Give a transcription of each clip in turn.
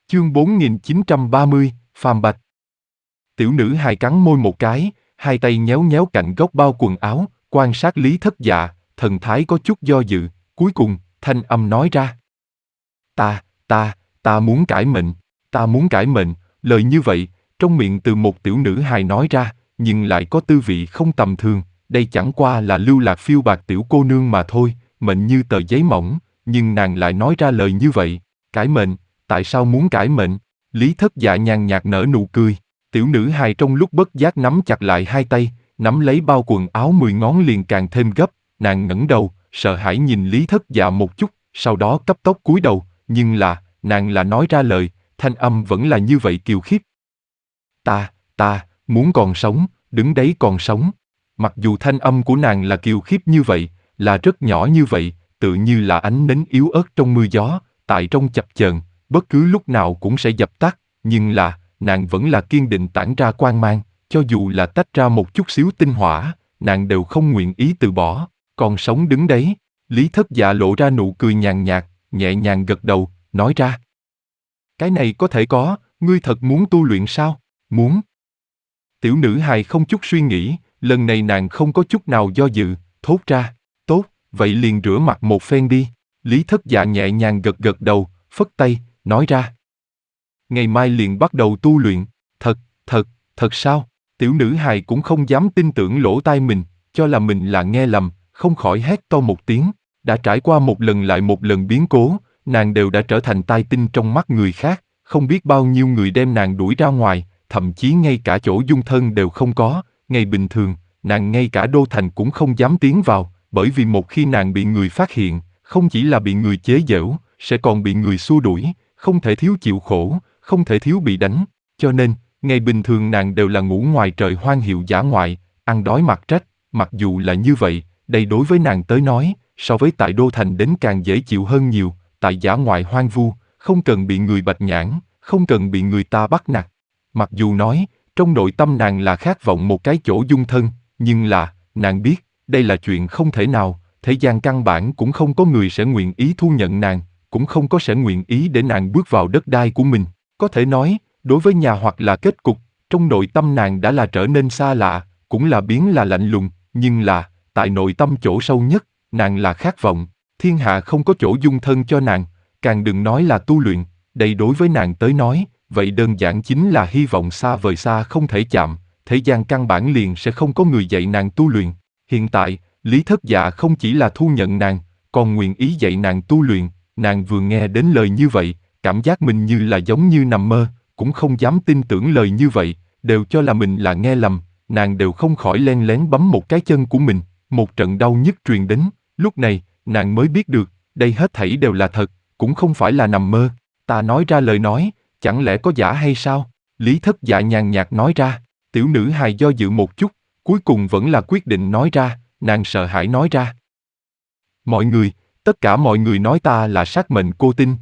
Chương 4930, Phàm Bạch. Tiểu nữ hài cắn môi một cái, hai tay nhéo nhéo cạnh góc bao quần áo, quan sát Lý Thất Dạ, thần thái có chút do dự, cuối cùng, thanh âm nói ra. Ta muốn cải mệnh, ta muốn cải mệnh, lời như vậy, trong miệng từ một tiểu nữ hài nói ra, nhưng lại có tư vị không tầm thường, đây chẳng qua là lưu lạc phiêu bạc tiểu cô nương mà thôi, mệnh như tờ giấy mỏng, nhưng nàng lại nói ra lời như vậy, cải mệnh, tại sao muốn cải mệnh? Lý Thất Dạ nhàn nhạt nở nụ cười, tiểu nữ hài trong lúc bất giác nắm chặt lại hai tay, nắm lấy bao quần áo 10 ngón liền càng thêm gấp, nàng ngẩng đầu, sợ hãi nhìn Lý Thất Dạ một chút, sau đó cấp tốc cúi đầu, nhưng là, nàng là nói ra lời, thanh âm vẫn là như vậy kiều khiếp. Ta muốn còn sống, đứng đấy còn sống. Mặc dù thanh âm của nàng là kiều khiếp như vậy, là rất nhỏ như vậy, tự như là ánh nến yếu ớt trong mưa gió, tại trong chập chờn, bất cứ lúc nào cũng sẽ dập tắt, nhưng là, nàng vẫn là kiên định tản ra quang mang, cho dù là tách ra một chút xíu tinh hỏa, nàng đều không nguyện ý từ bỏ, còn sống đứng đấy. Lý Thất Dạ lộ ra nụ cười nhàn nhạt, nhẹ nhàng gật đầu, nói ra. Cái này có thể có, ngươi thật muốn tu luyện sao? Muốn. Tiểu nữ hài không chút suy nghĩ, lần này nàng không có chút nào do dự, thốt ra, tốt, vậy liền rửa mặt một phen đi. Lý Thất Dạ nhẹ nhàng gật gật đầu, phất tay, nói ra. Ngày mai liền bắt đầu tu luyện, thật sao? Tiểu nữ hài cũng không dám tin tưởng lỗ tai mình, cho là mình là nghe lầm, không khỏi hét to một tiếng. Đã trải qua một lần lại một lần biến cố, nàng đều đã trở thành tai tinh trong mắt người khác, không biết bao nhiêu người đem nàng đuổi ra ngoài, thậm chí ngay cả chỗ dung thân đều không có, ngày bình thường, nàng ngay cả đô thành cũng không dám tiến vào, bởi vì một khi nàng bị người phát hiện, không chỉ là bị người chế giễu, sẽ còn bị người xua đuổi, không thể thiếu chịu khổ, không thể thiếu bị đánh, cho nên, ngày bình thường nàng đều là ngủ ngoài trời hoang hiệu dã ngoại, ăn đói mặc rách, mặc dù là như vậy, đây đối với nàng tới nói, so với tại đô thành đến càng dễ chịu hơn nhiều, tại dã ngoại hoang vu, không cần bị người bạch nhãn, không cần bị người ta bắt nạt. Mặc dù nói, trong nội tâm nàng là khát vọng một cái chỗ dung thân, nhưng là, nàng biết, đây là chuyện không thể nào, thế gian căn bản cũng không có người sẽ nguyện ý thu nhận nàng, cũng không có sẽ nguyện ý để nàng bước vào đất đai của mình. Có thể nói, đối với nhà hoặc là kết cục, trong nội tâm nàng đã là trở nên xa lạ, cũng là biến là lạnh lùng, nhưng là, tại nội tâm chỗ sâu nhất, nàng là khát vọng, thiên hạ không có chỗ dung thân cho nàng, càng đừng nói là tu luyện, đây đối với nàng tới nói, vậy đơn giản chính là hy vọng xa vời xa không thể chạm, thế gian căn bản liền sẽ không có người dạy nàng tu luyện. Hiện tại, Lý Thất Dạ không chỉ là thu nhận nàng, còn nguyện ý dạy nàng tu luyện, nàng vừa nghe đến lời như vậy, cảm giác mình như là giống như nằm mơ, cũng không dám tin tưởng lời như vậy, đều cho là mình là nghe lầm, nàng đều không khỏi len lén bấm một cái chân của mình, một trận đau nhức truyền đến, lúc này, nàng mới biết được, đây hết thảy đều là thật, cũng không phải là nằm mơ, ta nói ra lời nói, chẳng lẽ có giả hay sao? Lý Thất Dạ nhàn nhạt nói ra, tiểu nữ hài do dự một chút, cuối cùng vẫn là quyết định nói ra, nàng sợ hãi nói ra. Tất cả mọi người nói ta là sát mệnh cô tinh,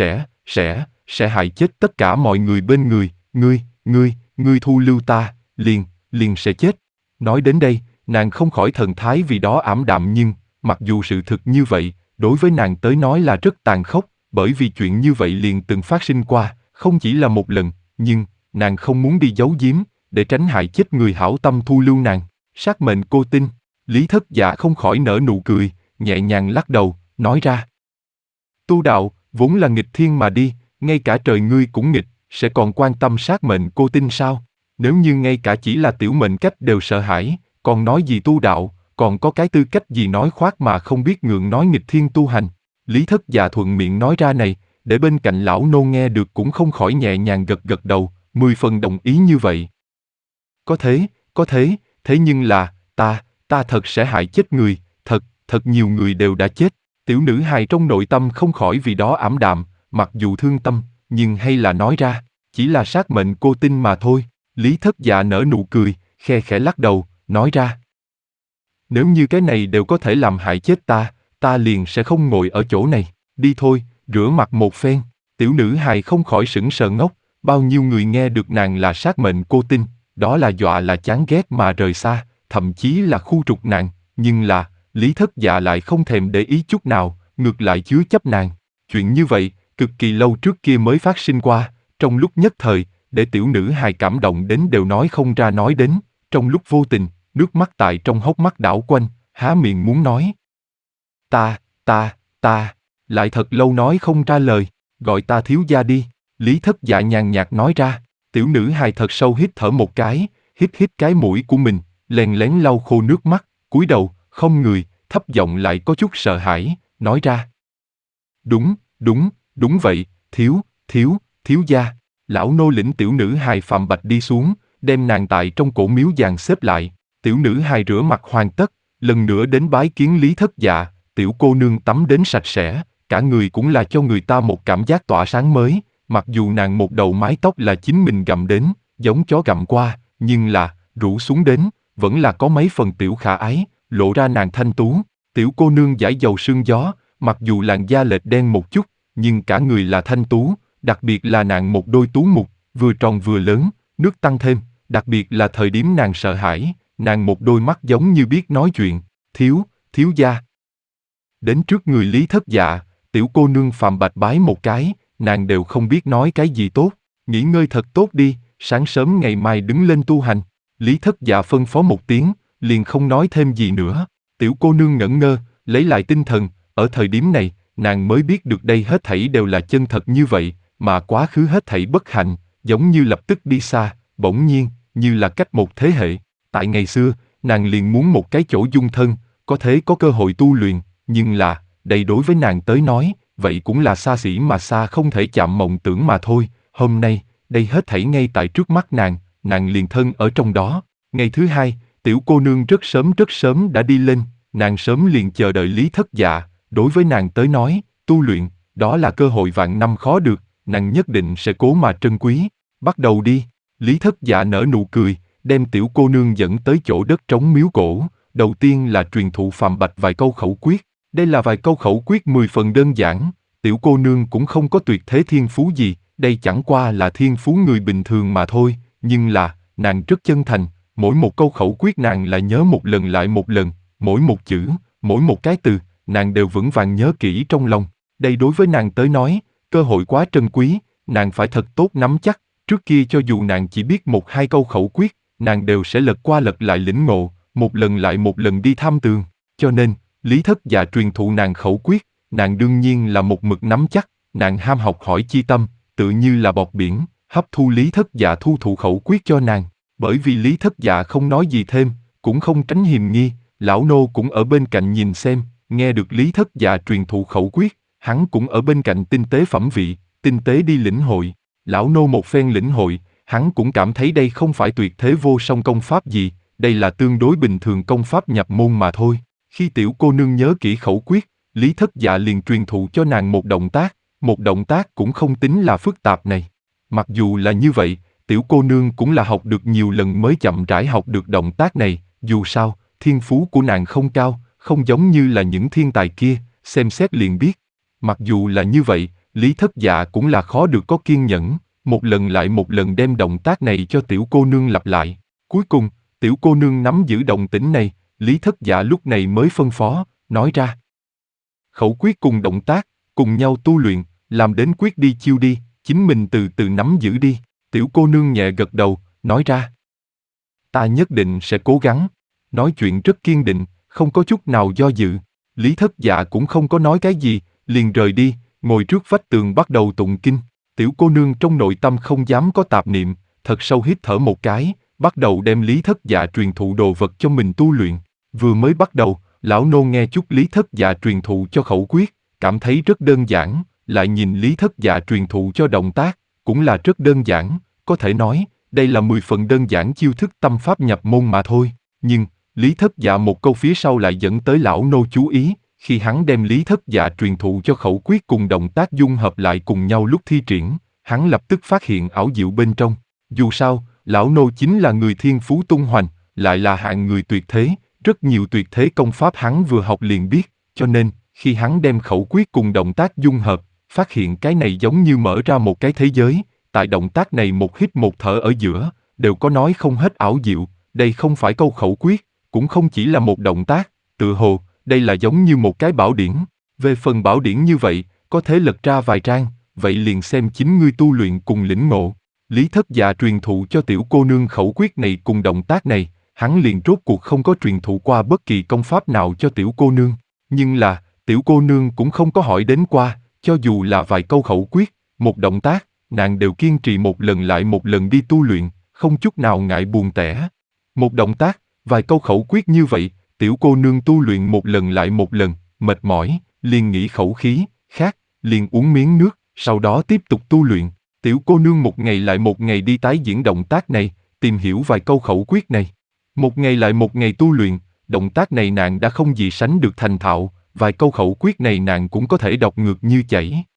sẽ hại chết tất cả mọi người bên người, ngươi thu lưu ta, liền sẽ chết. Nói đến đây, nàng không khỏi thần thái vì đó ảm đạm nhưng, mặc dù sự thực như vậy, đối với nàng tới nói là rất tàn khốc, bởi vì chuyện như vậy liền từng phát sinh qua, không chỉ là một lần, nhưng, nàng không muốn đi giấu giếm, để tránh hại chết người hảo tâm thu lưu nàng. Sát mệnh cô tinh, Lý Thất Dạ không khỏi nở nụ cười, nhẹ nhàng lắc đầu, nói ra. Tu đạo, vốn là nghịch thiên mà đi, ngay cả trời ngươi cũng nghịch, sẽ còn quan tâm sát mệnh cô tinh sao? Nếu như ngay cả chỉ là tiểu mệnh cách đều sợ hãi, còn nói gì tu đạo, còn có cái tư cách gì nói khoác mà không biết ngượng nói nghịch thiên tu hành. Lý Thất Dạ thuận miệng nói ra này, để bên cạnh lão nô nghe được cũng không khỏi nhẹ nhàng gật gật đầu, 10 phần đồng ý như vậy. Có thế nhưng là, ta thật sẽ hại chết người, thật nhiều người đều đã chết. Tiểu nữ hài trong nội tâm không khỏi vì đó ảm đạm, mặc dù thương tâm, nhưng hay là nói ra, chỉ là sát mệnh cô tinh mà thôi. Lý Thất Dạ nở nụ cười, khe khẽ lắc đầu, nói ra. Nếu như cái này đều có thể làm hại chết ta liền sẽ không ngồi ở chỗ này, đi thôi, rửa mặt một phen. Tiểu nữ hài không khỏi sững sờ ngốc, bao nhiêu người nghe được nàng là sát mệnh cô tinh, đó là dọa là chán ghét mà rời xa, thậm chí là khu trục nàng, nhưng là, Lý Thất Dạ lại không thèm để ý chút nào, ngược lại chứa chấp nàng. Chuyện như vậy, cực kỳ lâu trước kia mới phát sinh qua, Trong lúc nhất thời, để tiểu nữ hài cảm động đến đều nói không ra nói đến, trong lúc vô tình, nước mắt tại trong hốc mắt đảo quanh, há miệng muốn nói. Ta, lại thật lâu nói không ra lời, gọi ta thiếu gia đi, Lý Thất Dạ nhàn nhạt nói ra. Tiểu nữ hài thật sâu hít thở một cái, hít cái mũi của mình, lén lén lau khô nước mắt, cúi đầu, không người, thấp giọng lại có chút sợ hãi, nói ra. Đúng vậy, thiếu gia. Lão nô lĩnh tiểu nữ hài Phạm Bạch đi xuống, đem nàng tại trong cổ miếu dàn xếp lại. Tiểu nữ hài rửa mặt hoàn tất, lần nữa đến bái kiến Lý Thất Dạ. Tiểu cô nương tắm đến sạch sẽ, cả người cũng là cho người ta một cảm giác tỏa sáng mới. Mặc dù nàng một đầu mái tóc là chính mình gặm đến, giống chó gặm qua, nhưng là, rủ xuống đến, vẫn là có mấy phần tiểu khả ái, lộ ra nàng thanh tú. Tiểu cô nương dải dầu sương gió, mặc dù làn da lệch đen một chút, nhưng cả người là thanh tú, đặc biệt là nàng một đôi tú mục, vừa tròn vừa lớn, nước tăng thêm, đặc biệt là thời điểm nàng sợ hãi, nàng một đôi mắt giống như biết nói chuyện, thiếu gia. Đến trước người Lý Thất Dạ, tiểu cô nương Phạm Bạch bái một cái, nàng đều không biết nói cái gì tốt, nghỉ ngơi thật tốt đi, sáng sớm ngày mai đứng lên tu hành. Lý Thất Dạ phân phó một tiếng, liền không nói thêm gì nữa. Tiểu cô nương ngẩn ngơ, lấy lại tinh thần, ở thời điểm này, nàng mới biết được đây hết thảy đều là chân thật như vậy, mà quá khứ hết thảy bất hạnh, giống như lập tức đi xa, bỗng nhiên, như là cách một thế hệ. Tại ngày xưa, nàng liền muốn một cái chỗ dung thân, có thể có cơ hội tu luyện, nhưng là, đây đối với nàng tới nói, vậy cũng là xa xỉ mà xa không thể chạm mộng tưởng mà thôi. Hôm nay, đây hết thảy ngay tại trước mắt nàng liền thân ở trong đó. Ngày thứ hai, tiểu cô nương rất sớm đã đi lên, nàng sớm liền chờ đợi Lý Thất Dạ. Đối với nàng tới nói, tu luyện, đó là cơ hội vạn năm khó được, nàng nhất định sẽ cố mà trân quý. Bắt đầu đi. Lý Thất Dạ nở nụ cười, đem tiểu cô nương dẫn tới chỗ đất trống miếu cổ. Đầu tiên là truyền thụ Phạm Bạch vài câu khẩu quyết. Đây là vài câu khẩu quyết 10 phần đơn giản, tiểu cô nương cũng không có tuyệt thế thiên phú gì, đây chẳng qua là thiên phú người bình thường mà thôi, nhưng là, nàng rất chân thành, mỗi một câu khẩu quyết nàng lại nhớ một lần lại một lần, mỗi một chữ, mỗi một cái từ, nàng đều vững vàng nhớ kỹ trong lòng. Đây đối với nàng tới nói, cơ hội quá trân quý, nàng phải thật tốt nắm chắc. Trước kia cho dù nàng chỉ biết một hai câu khẩu quyết, nàng đều sẽ lật qua lật lại lĩnh ngộ, một lần lại một lần đi thăm tường. Cho nên, Lý Thất Dạ truyền thụ nàng khẩu quyết, nàng đương nhiên là một mực nắm chắc, nàng ham học hỏi chi tâm, tự như là bọt biển, hấp thu Lý Thất Dạ thu thụ khẩu quyết cho nàng. Bởi vì Lý Thất Dạ không nói gì thêm, cũng không tránh hiềm nghi, lão nô cũng ở bên cạnh nhìn xem, nghe được Lý Thất Dạ truyền thụ khẩu quyết, hắn cũng ở bên cạnh tinh tế phẩm vị, tinh tế đi lĩnh hội. Lão nô một phen lĩnh hội, hắn cũng cảm thấy đây không phải tuyệt thế vô song công pháp gì, đây là tương đối bình thường công pháp nhập môn mà thôi. Khi tiểu cô nương nhớ kỹ khẩu quyết, Lý Thất Dạ liền truyền thụ cho nàng một động tác cũng không tính là phức tạp này. Mặc dù là như vậy, tiểu cô nương cũng là học được nhiều lần mới chậm rãi học được động tác này, dù sao, thiên phú của nàng không cao, không giống như là những thiên tài kia, xem xét liền biết. Mặc dù là như vậy, Lý Thất Dạ cũng là khó được có kiên nhẫn, một lần lại một lần đem động tác này cho tiểu cô nương lặp lại. Cuối cùng, tiểu cô nương nắm giữ động tĩnh này, Lý Thất Dạ lúc này mới phân phó, nói ra. Khẩu quyết cùng động tác, cùng nhau tu luyện, làm đến quyết đi chiêu đi, chính mình từ từ nắm giữ đi. Tiểu cô nương nhẹ gật đầu, nói ra. Ta nhất định sẽ cố gắng. Nói chuyện rất kiên định, không có chút nào do dự. Lý Thất Dạ cũng không có nói cái gì, liền rời đi, ngồi trước vách tường bắt đầu tụng kinh. Tiểu cô nương trong nội tâm không dám có tạp niệm, thật sâu hít thở một cái, bắt đầu đem Lý Thất Dạ truyền thụ đồ vật cho mình tu luyện. Vừa mới bắt đầu, lão nô nghe chút Lý Thất Dạ truyền thụ cho khẩu quyết, cảm thấy rất đơn giản, lại nhìn Lý Thất Dạ truyền thụ cho động tác, cũng là rất đơn giản, có thể nói, đây là 10 phần đơn giản chiêu thức tâm pháp nhập môn mà thôi. Nhưng, Lý Thất Dạ một câu phía sau lại dẫn tới lão nô chú ý, khi hắn đem Lý Thất Dạ truyền thụ cho khẩu quyết cùng động tác dung hợp lại cùng nhau lúc thi triển, hắn lập tức phát hiện ảo diệu bên trong. Dù sao, lão nô chính là người thiên phú tung hoành, lại là hạng người tuyệt thế, rất nhiều tuyệt thế công pháp hắn vừa học liền biết, cho nên, khi hắn đem khẩu quyết cùng động tác dung hợp, phát hiện cái này giống như mở ra một cái thế giới, tại động tác này một hít một thở ở giữa, đều có nói không hết ảo diệu, đây không phải câu khẩu quyết, cũng không chỉ là một động tác, tựa hồ, đây là giống như một cái bảo điển. Về phần bảo điển như vậy, có thể lật ra vài trang, vậy liền xem chính ngươi tu luyện cùng lĩnh ngộ. Lý Thất Dạ truyền thụ cho tiểu cô nương khẩu quyết này cùng động tác này, hắn liền rốt cuộc không có truyền thụ qua bất kỳ công pháp nào cho tiểu cô nương. Nhưng là, tiểu cô nương cũng không có hỏi đến qua, cho dù là vài câu khẩu quyết, một động tác, nàng đều kiên trì một lần lại một lần đi tu luyện, không chút nào ngại buồn tẻ. Một động tác, vài câu khẩu quyết như vậy, tiểu cô nương tu luyện một lần lại một lần, mệt mỏi, liền nghĩ khẩu khí, khát, liền uống miếng nước, sau đó tiếp tục tu luyện. Tiểu cô nương một ngày lại một ngày đi tái diễn động tác này, tìm hiểu vài câu khẩu quyết này. Một ngày lại một ngày tu luyện, động tác này nàng đã không gì sánh được thành thạo, vài câu khẩu quyết này nàng cũng có thể đọc ngược như chảy.